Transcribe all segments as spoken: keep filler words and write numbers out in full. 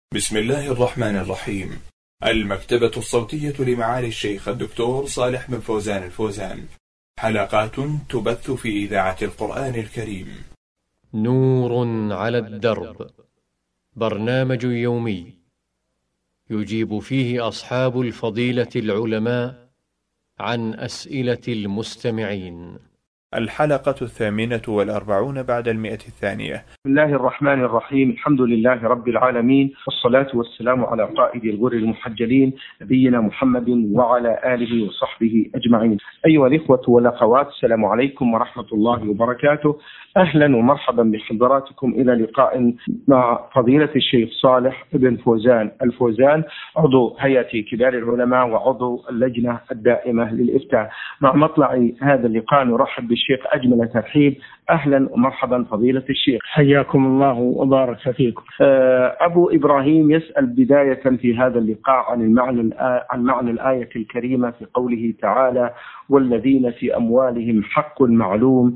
بسم الله الرحمن الرحيم. المكتبة الصوتية لمعالي الشيخ الدكتور صالح بن فوزان الفوزان، حلقات تبث في إذاعة القرآن الكريم. نور على الدرب، برنامج يومي يجيب فيه أصحاب الفضيلة العلماء عن أسئلة المستمعين. الحلقة الثامنة والأربعون بعد المئة الثانية. بسم الله الرحمن الرحيم. الحمد لله رب العالمين، والصلاة والسلام على قائد الغر المحجلين نبينا محمد وعلى آله وصحبه أجمعين. أيها الإخوة والأخوات، السلام عليكم ورحمة الله وبركاته. أهلا ومرحبا بحضراتكم إلى لقاء مع فضيلة الشيخ صالح بن فوزان الفوزان، عضو هيئة كبار العلماء وعضو اللجنة الدائمة للإفتاء. مع مطلع هذا اللقاء نرحب بالشيخ أجمل ترحيب. أهلا ومرحبا فضيلة الشيخ، حياكم الله وبارك فيكم. أبو إبراهيم يسأل بداية في هذا اللقاء عن المعنى عن معنى الآية الكريمة في قوله تعالى: والذين في أموالهم حق معلوم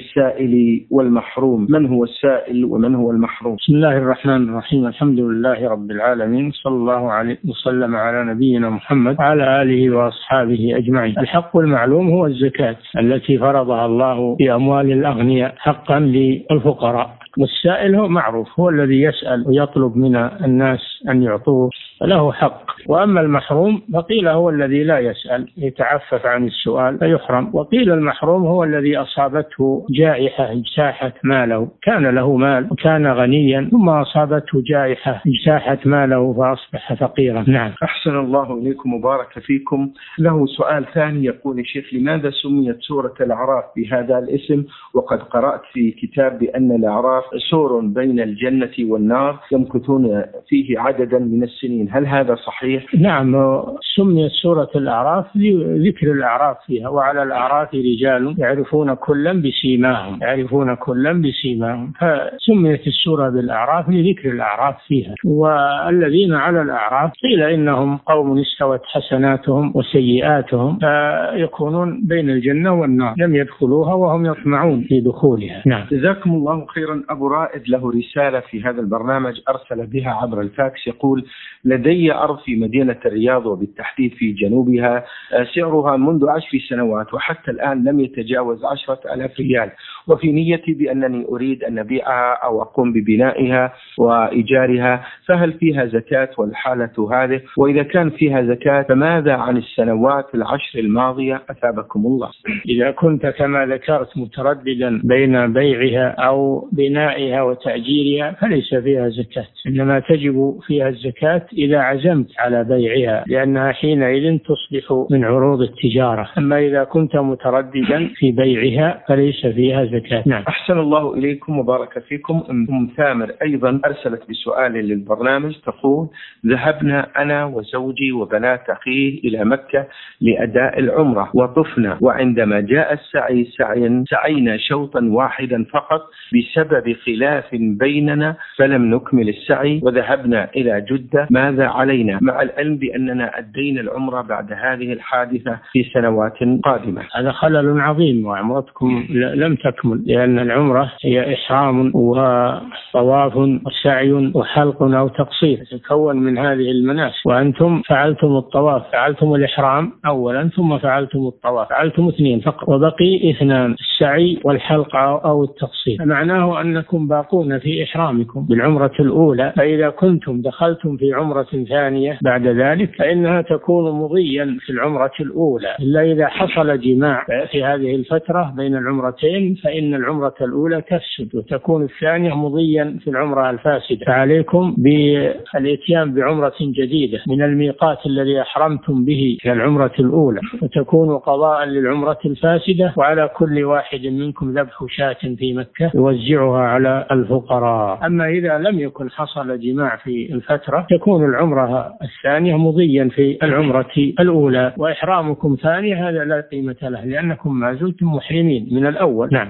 للسائل والمحروم. من هو السائل ومن هو المحروم؟ بسم الله الرحمن الرحيم. الحمد لله رب العالمين، صلى الله عليه وسلم على نبينا محمد وعلى آله وأصحابه أجمعين. الحق المعلوم هو الزكاة التي فرضها الله في أموال الأغنياء حقا للفقراء، والسائل هو معروف، هو الذي يسأل ويطلب من الناس أن يعطوه، فله حق. وأما المحروم فقيل هو الذي لا يسأل، يتعفف عن السؤال فيحرم. وقيل المحروم هو الذي أصابته جائحة اجتاحت ماله، كان له مال وكان غنيا ثم أصابته جائحة اجتاحت ماله فأصبح فقيرا. نعم. أحسن الله إليكم وبارك فيكم. له سؤال ثاني يقول: الشيخ، لماذا سميت سورة الأعراف بهذا الاسم وقد قرأت في كتاب بأن الأعراف سور بين الجنة والنار يمكثون فيه عددا من السنين، هل هذا صحيح؟ نعم، سميت سورة الأعراف لذكر الأعراف فيها، وعلى الأعراف رجال يعرفون كلا بسيماهم يعرفون كلا بسيماهم فسميت السورة بالأعراف لذكر الأعراف فيها. والذين على الأعراف قيل إنهم قوم استوت حسناتهم وسيئاتهم، فيكونون بين الجنة والنار، لم يدخلوها وهم يطمعون في دخولها. نعم. جزاكم الله خيرا. أبو رائد له رسالة في هذا البرنامج أرسل بها عبر الفاكس، يقول: لدي أرض في مدينة الرياض وبالتحديد في جنوبها، سعرها منذ عشر سنوات وحتى الآن لم يتجاوز عشرة ألاف ريال، وفي نيتي بأنني أريد أن أبيعها أو أقوم ببنائها وإيجارها، فهل فيها زكاة والحالة هذه؟ وإذا كان فيها زكاة فماذا عن السنوات العشر الماضية؟ أثابكم الله. إذا كنت كما ذكرت مترددا بين بيعها أو بنائها وتأجيرها فليس فيها زكاة، إنما تجب فيها الزكاة إذا عزمت على بيعها، لأنها حينئذ تصبح من عروض التجارة. أما إذا كنت مترددا في بيعها فليس فيها زكاة. نعم. أحسن الله إليكم وبارك فيكم. أم ثامر أيضا أرسلت بسؤال للبرنامج، تقول: ذهبنا أنا وزوجي وبنات أخيه إلى مكة لأداء العمرة وطفنا، وعندما جاء السعي سعي سعينا شوطا واحدا فقط بسبب خلاف بيننا فلم نكمل السعي وذهبنا إلى جدة، ماذا علينا؟ مع العلم بأننا أدينا العمرة بعد هذه الحادثة في سنوات قادمة. هذا خلل عظيم، وعمرتكم لم تكمل، لأن العمرة هي إحرام وطواف وسعي وحلق أو تقصير، تتكون من هذه المناسك، وأنتم فعلتم الطواف، فعلتم الإحرام أولا ثم فعلتم الطواف، فعلتم اثنين فقط وبقي اثنان، السعي والحلق أو التقصير، معناه أنكم باقون في إحرامكم بالعمرة الأولى. فإذا كنتم دخلتم في عمرة ثانية بعد ذلك فإنها تكون مضيا في العمرة الأولى، إلا إذا حصل جماع في هذه الفترة بين العمرتين فإن العمرة الأولى تفسد وتكون الثانية مضيا في العمرة الفاسدة. فعليكم بالإتيان بعمرة جديدة من الميقات الذي أحرمتم به في العمرة الأولى، وتكون قضاء للعمرة الفاسدة. وعلى كل واحد منكم ذبح شاة في مكة يوزعها على الفقراء. أما إذا لم يكن حصل جماع في الفترة تكون العمرة الثانية مضيا في العمرة الأولى، وإحرامكم ثانية هذا لا قيمة له، لأنكم ما زلتم محرمين من الأول. نعم.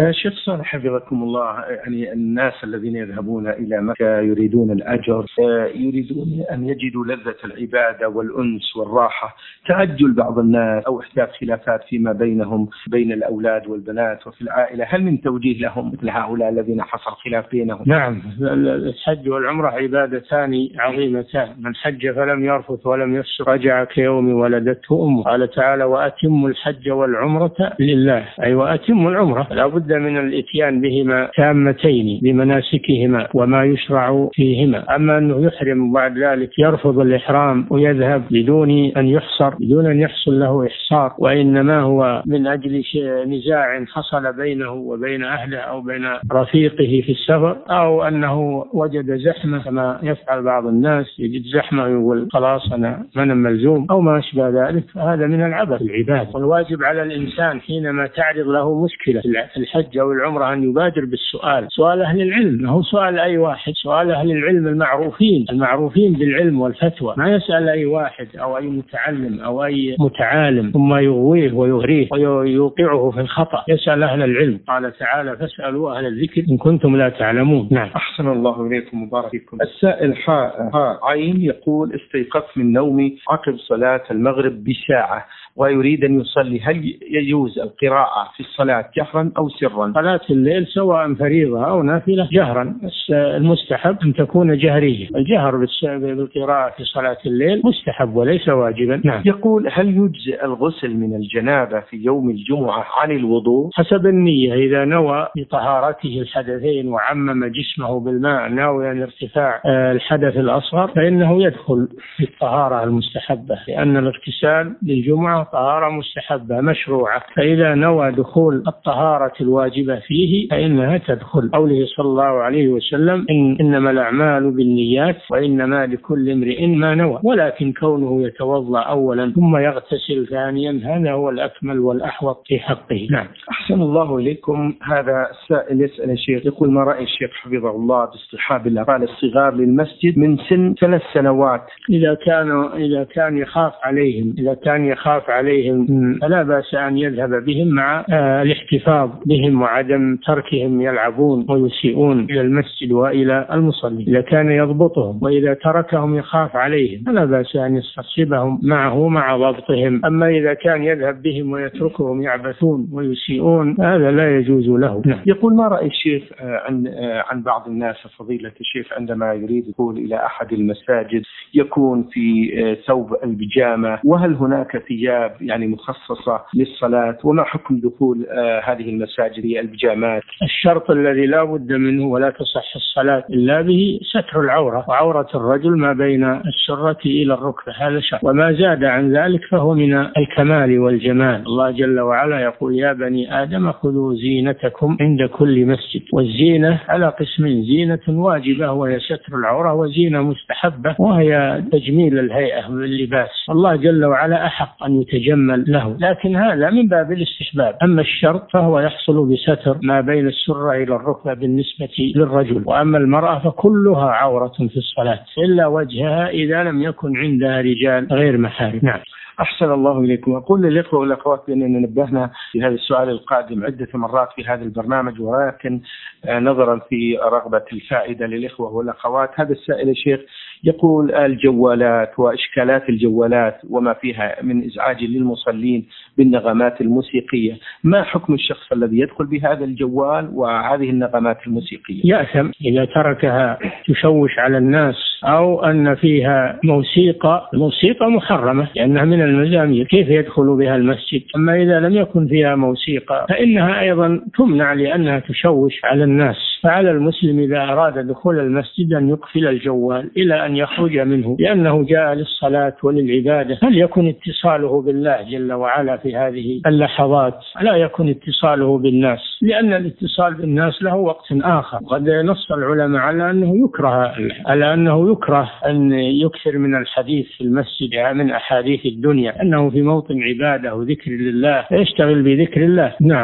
شيخ صالح حفظكم الله، يعني الناس الذين يذهبون إلى مكة يريدون الأجر، يريدون أن يجدوا لذة العبادة والأنس والراحة، تعجل بعض الناس أو إحداث خلافات فيما بينهم بين الأولاد والبنات وفي العائلة، هل من توجيه لهم مثل هؤلاء الذين حصل خلاف بينهم؟ نعم، الحج والعمرة عبادتان عظيمتان، من حج فلم يرفث ولم يفسق رجع كيوم ولدته أمه. قال تعالى: وأتموا الحج والعمرة لله، أي وأتموا العمرة، لا بد من الإتيان بهما تامتين بمناسكهما وما يشرع فيهما. أما أنه يحرم وبعد ذلك يرفض الإحرام ويذهب بدون أن يحصر، بدون أن يحصل له إحصار، وإنما هو من أجل نزاع حصل بينه وبين أهله أو بين رفيقه في السفر، أو أنه وجد زحمة كما يفعل بعض الناس، يجد زحمة ويقول خلاص أنا من ملزوم أو ما أشبه ذلك، هذا من العبث العبادة. والواجب على الإنسان حينما تعرض له مشكلة في الحج أو العمرة أن يبادر بالسؤال، سؤال أهل العلم، هو سؤال أي واحد، سؤال أهل العلم المعروفين المعروفين بالعلم والفتوى، ما يسأل أي واحد أو أي متعلم أو أي متعالم ثم يغويه ويغريه ويوقعه في الخطأ، يسأل أهل العلم. قال تعالى: فاسألوا أهل الذكر إن كنتم لا تعلمون. نعم. أحسن الله إليكم وبارك فيكم. السائل حاء عين يقول: استيقظت من نومي عقب صلاة المغرب بساعة ويريد أن يصلي، هل يجوز القراءة في الصلاة جهرا أو سرا؟ صلاة الليل سواء فريضة أو نافلة جهرا، المستحب أن تكون جهرية، الجهر بالقراءة في صلاة الليل مستحب وليس واجبا. نعم. يقول: هل يجزئ الغسل من الجنابة في يوم الجمعة عن الوضوء؟ حسب النية، إذا نوى بطهارته الحدثين وعمم جسمه بالماء ناويا ارتفاع الحدث الأصغر فإنه يدخل في الطهارة المستحبة، لأن الاغتسال للجمعة طهارة مستحبة مشروعة، فإذا نوى دخول الطهارة الواجبة فيه فإنها تدخل. قوله صلى الله عليه وسلم: إن إنما الأعمال بالنيات وإنما لكل امرئ ما نوى، ولكن كونه يتوضأ أولا ثم يغتسل ثانيا هذا هو الأكمل والأحوط في حقه. نعم. أحسن الله إليكم. هذا السائل يسأل الشيخ يقول: ما رأي الشيخ حفظه الله باصطحاب الأطفال الصغار للمسجد من سن ثلاث سنوات؟ إذا كان إذا كان يخاف عليهم إذا كان يخاف عليهم فلا بأس أن يذهب بهم مع آه الاحتفاظ بهم وعدم تركهم يلعبون ويسيئون إلى المسجد وإلى المصلي. إذا كان يضبطهم، وإذا تركهم يخاف عليهم فلا بأس أن يستصحبهم معه مع ضبطهم. أما إذا كان يذهب بهم ويتركهم يعبثون ويسيئون هذا لا يجوز له. نعم. يقول: ما رأي الشيخ عن عن بعض الناس فضيلة الشيخ عندما يريد الدخول إلى أحد المساجد يكون في ثوب البيجامة، وهل هناك ثياب يعني مخصصة للصلاة، وما حكم دخول هذه المساجد البيجامات؟ الشرط الذي لا بد منه ولا تصح الصلاة إلا به ستر العورة، وعورة الرجل ما بين السرة إلى الركبة، هذا شرط، وما زاد عن ذلك فهو من الكمال والجمال. الله جل وعلا يقول: يا بني آدم خذوا زينتكم عند كل مسجد. والزينة على قسمين: زينة واجبة وهي ستر العورة، وزينة مستحبة وهي تجميل الهيئة باللباس. الله جل وعلا أحق أن يتجمل له، لكن هذا من باب الاستحباب. أما الشرط فهو يحصل بستر ما بين السرة إلى الركبة بالنسبة للرجل، وأما المرأة فكلها عورة في الصلاة إلا وجهها إذا لم يكن عندها رجال غير محارم. نعم. أحسن الله إليكم. أقول للإخوة والأخوات بأننا نبهنا في هذا السؤال القادم عدة مرات في هذا البرنامج، ولكن نظرا في رغبة الفائدة للإخوة والأخوات، هذا السائل يا شيخ يقول: الجوالات وإشكالات الجوالات وما فيها من إزعاج للمصلين بالنغمات الموسيقية، ما حكم الشخص الذي يدخل بهذا الجوال وهذه النغمات الموسيقية؟ يأثم إذا تركها تشوش على الناس، أو أن فيها موسيقى موسيقى محرمة لأنها من المزامير، كيف يدخل بها المسجد؟ أما إذا لم يكن فيها موسيقى فإنها أيضا تمنع لأنها تشوش على الناس. فعلى المسلم إذا أراد دخول المسجد أن يقفل الجوال إلى أن يخرج منه، لأنه جاء للصلاة وللعبادة، فليكن اتصاله بالله جل وعلا في هذه اللحظات، لا يكن اتصاله بالناس، لأن الاتصال بالناس له وقت آخر. وقد نص العلماء على أنه يكره على أنه يكره أن يكثر من الحديث في المسجد من أحاديث الدنيا، أنه في موطن عبادة وذكر لله يشتغل بذكر الله. نعم.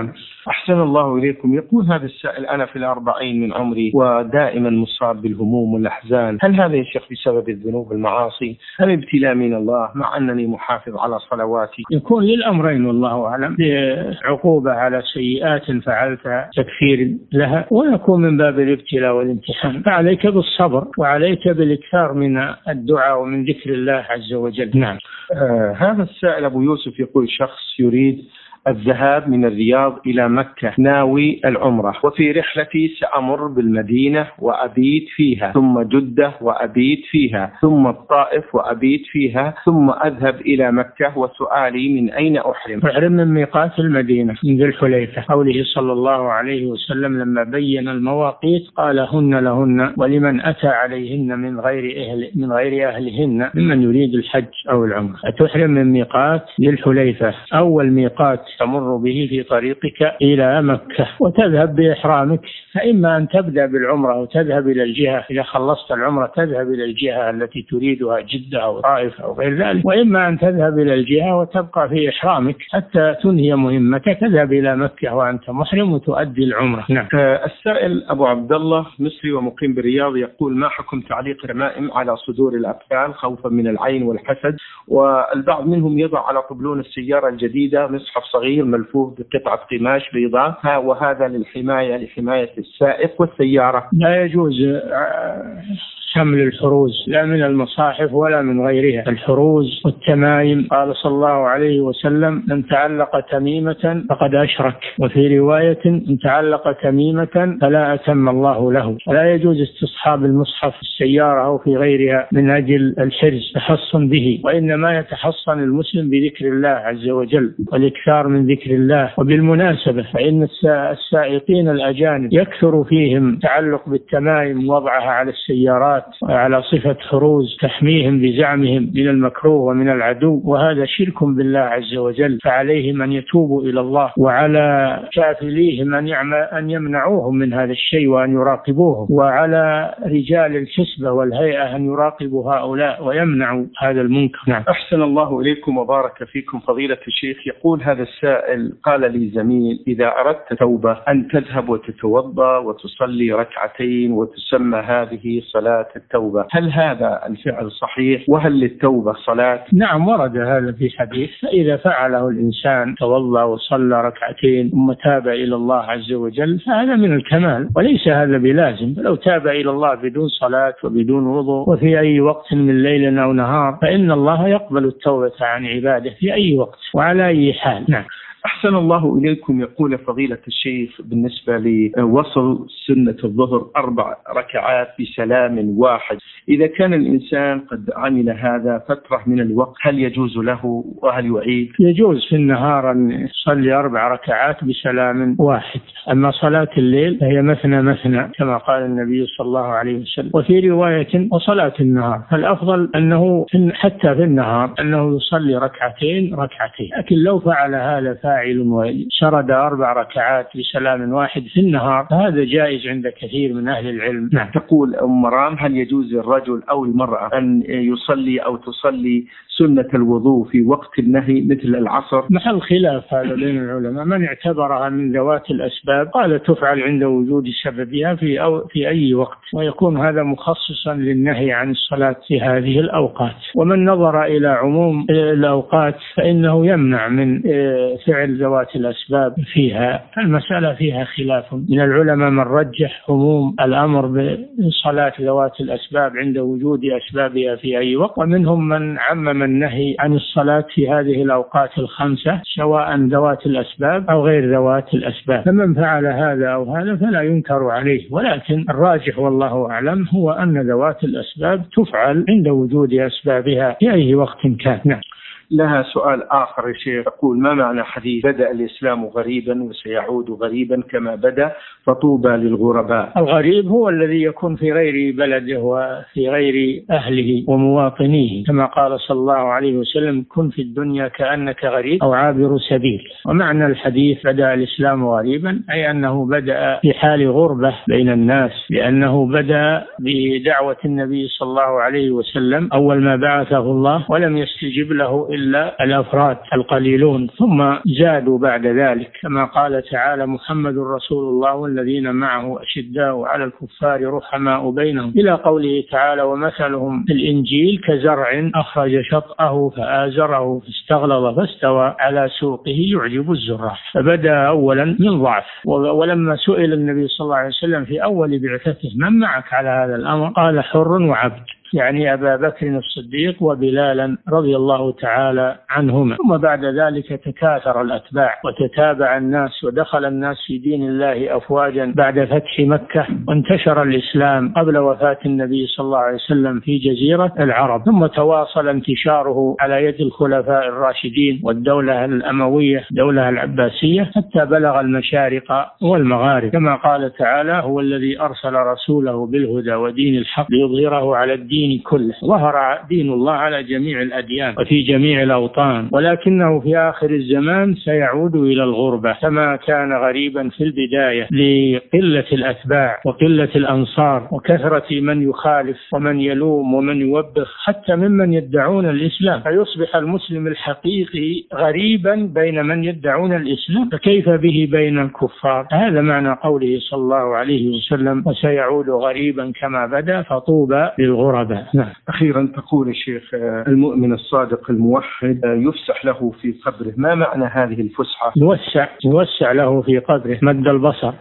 أحسن الله إليكم. يقول هذا السائل: أنا في الأربعين من عمري ودائما مصاب بالهموم والأحزان، هل هذا يا شيخ بسبب الذنوب والمعاصي أم ابتلاء من الله مع أنني محافظ على صلواتي؟ يكون للأمرين والله أعلم، عقوبة على سيئات فعلتها تكفير لها، ويكون من باب الابتلاء والامتحان. فعليك بالصبر وعليك بالإكثار من الدعاء ومن ذكر الله عز وجل. نعم. آه هذا السائل أبو يوسف يقول: شخص يريد الذهاب من الرياض إلى مكة ناوي العمرة، وفي رحلتي سأمر بالمدينة وأبيت فيها، ثم جدة وأبيت فيها، ثم الطائف وأبيت فيها، ثم أذهب إلى مكة، وسؤالي من أين أحرم؟ أحرم من ميقات المدينة من ذي الحليفة، قوله صلى الله عليه وسلم لما بين المواقيت قال: هن لهن ولمن أتى عليهن من غير أهل من غير أهلهن ممن يريد الحج أو العمرة. أتحرم من ميقات ذي الحليفة، أول ميقات تمر به في طريقك إلى مكة، وتذهب بإحرامك، فإما أن تبدأ بالعمرة وتذهب إلى الجهة، إذا خلصت العمرة تذهب إلى الجهة التي تريدها جدة أو طائف أو غير ذلك، وإما أن تذهب إلى الجهة وتبقى في إحرامك حتى تنهي مهمتك، تذهب إلى مكة وأنت محرم وتؤدي العمرة. نعم. السائل أبو عبد الله مصري ومقيم بالرياض يقول: ما حكم تعليق الرمائم على صدور الأطفال خوفا من العين والحسد؟ والبعض منهم يضع على طبلون السيارة الجديدة مصحف صغير ملفوف بقطعة قماش بيضاء، وهذا للحماية لحماية السائق والسيارة. لا يجوز حمل الحروز لا من المصاحف ولا من غيرها. الحروز والتمايم قال صلى الله عليه وسلم: من تعلق تميمة فقد أشرك، وفي رواية: من تعلق تميمة فلا أتم الله له. ولا يجوز استصحاب المصحف في السيارة أو في غيرها من أجل الحرز تحصن به، وإنما يتحصن المسلم بذكر الله عز وجل والإكثار من ذكر الله. وبالمناسبة فإن السائقين الأجانب يكثر فيهم تعلق بالتمايم ووضعها على السيارات على صفة حروز تحميهم بزعمهم من المكروه ومن العدو، وهذا شرك بالله عز وجل. فعليهم أن يتوبوا إلى الله، وعلى كافليهم أن يمنعوهم من هذا الشيء وأن يراقبوهم، وعلى رجال الحسبة والهيئة أن يراقبوا هؤلاء ويمنعوا هذا المنكر. نعم. أحسن الله إليكم وبارك فيكم فضيلة الشيخ. يقول هذا السائل: قال لي زميل: إذا أردت توبة أن تذهب وتتوضأ وتصلي ركعتين وتسمى هذه صلاة التوبة، هل هذا الفعل صحيح؟ وهل للتوبة صلاة؟ نعم، ورد هذا في حديث. فإذا فعله الإنسان توضأ وصلى ركعتين ثم تاب إلى الله عز وجل فهذا من الكمال، وليس هذا بلازم. لو تاب إلى الله بدون صلاة وبدون وضوء وفي أي وقت من ليل أو نهار فإن الله يقبل التوبة عن عباده في أي وقت وعلى أي حال. نعم. أحسن الله إليكم. يقول فضيلة الشيخ: بالنسبة لوصل سنة الظهر أربع ركعات بسلام واحد، إذا كان الإنسان قد عمل هذا فترة من الوقت هل يجوز له وهل يعيد؟ يجوز في النهار أن يصلي أربع ركعات بسلام واحد، أما صلاة الليل فهي مثنى مثنى كما قال النبي صلى الله عليه وسلم. وفي رواية: وصلاة النهار، فالأفضل أنه حتى في النهار أنه يصلي ركعتين ركعتين. لكن لو فعل هذا فاعل وشرد أربع ركعات بسلام واحد في النهار فهذا جائز عند كثير من أهل العلم. نعم. تقول أم مرام: هل يجوز الرجل أو المرأة أن يصلي أو تصلي سنة الوضوء في وقت النهي مثل العصر؟ محل خلاف هذا بين العلماء. من اعتبرها من ذوات الأسباب قال تفعل عند وجود سببها في أو في أي وقت، ويكون هذا مخصصا للنهي عن الصلاة في هذه الأوقات. ومن نظر إلى عموم الأوقات فإنه يمنع من فعل ذوات الأسباب فيها. المسألة فيها خلاف من العلماء، من رجح عموم الأمر بصلاة ذوات الأسباب عند وجود أسبابها في أي وقت، ومنهم من عمم النهي عن الصلاة في هذه الأوقات الخمسة سواء ذوات الأسباب أو غير ذوات الأسباب. فمن فعل هذا أو هذا فلا ينكر عليه، ولكن الراجح والله أعلم هو أن ذوات الأسباب تفعل عند وجود أسبابها في أي وقت كان. نعم. لها سؤال آخر يا شيخ، يقول: ما معنى حديث بدأ الإسلام غريبا وسيعود غريبا كما بدأ فطوبى للغرباء؟ الغريب هو الذي يكون في غير بلده وفي غير أهله ومواطنيه، كما قال صلى الله عليه وسلم: كن في الدنيا كأنك غريب أو عابر سبيل. ومعنى الحديث بدأ الإسلام غريبا أي أنه بدأ في حال غربة بين الناس، لأنه بدأ بدعوة النبي صلى الله عليه وسلم أول ما بعثه الله ولم يستجب له إلا الأفراد القليلون، ثم زادوا بعد ذلك كما قال تعالى: محمد رسول الله والذين معه أشداء على الكفار رحماء بينهم، إلى قوله تعالى: ومثلهم في الإنجيل كزرع أخرج شطأه فآزره فاستغلظ فاستوى على سوقه يعجب الزراع. فبدأ أولا من ضعف، ولما سئل النبي صلى الله عليه وسلم في أول بعثته: من معك على هذا الأمر؟ قال: حر وعبد، يعني أبا بكر الصديق وبلالا رضي الله تعالى عنهما. ثم بعد ذلك تكاثر الأتباع وتتابع الناس، ودخل الناس في دين الله أفواجا بعد فتح مكة، وانتشر الإسلام قبل وفاة النبي صلى الله عليه وسلم في جزيرة العرب، ثم تواصل انتشاره على يد الخلفاء الراشدين والدولة الأموية الدولة العباسية حتى بلغ المشارق والمغارب، كما قال تعالى: هو الذي أرسل رسوله بالهدى ودين الحق ليظهره على الدين كله، ظهر دين الله على جميع الأديان وفي جميع الأوطان، ولكنه في آخر الزمان سيعود إلى الغربة كما كان غريبا في البداية لقلة الأتباع وقلة الأنصار وكثرة من يخالف ومن يلوم ومن يوبخ حتى ممن يدعون الإسلام، فيصبح المسلم الحقيقي غريبا بين من يدعون الإسلام، فكيف به بين الكفار؟ هذا معنى قوله صلى الله عليه وسلم: وسيعود غريبا كما بدأ فطوبى للغرباء. نعم. أخيرا تقول الشيخ: المؤمن الصادق الموحد يفسح له في قبره، ما معنى هذه الفسحة؟ يوسع يوسع له في قبره مد البصر،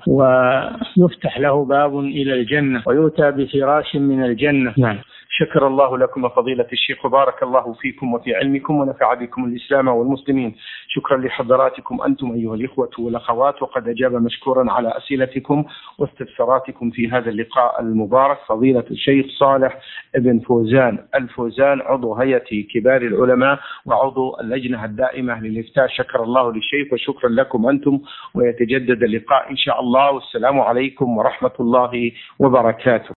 ويفتح له باب إلى الجنة، ويؤتى بفراش من الجنة. نعم. شكر الله لكم فضيلة الشيخ، وبارك الله فيكم وفي علمكم، ونفع بكم الإسلام والمسلمين. شكرا لحضراتكم أنتم أيها الإخوة والأخوات، وقد أجاب مشكورا على أسئلتكم واستفساراتكم في هذا اللقاء المبارك فضيلة الشيخ صالح بن فوزان الفوزان، عضو هيئة كبار العلماء وعضو اللجنة الدائمة للإفتاء. شكر الله للشيخ وشكرا لكم أنتم، ويتجدد اللقاء إن شاء الله، والسلام عليكم ورحمة الله وبركاته.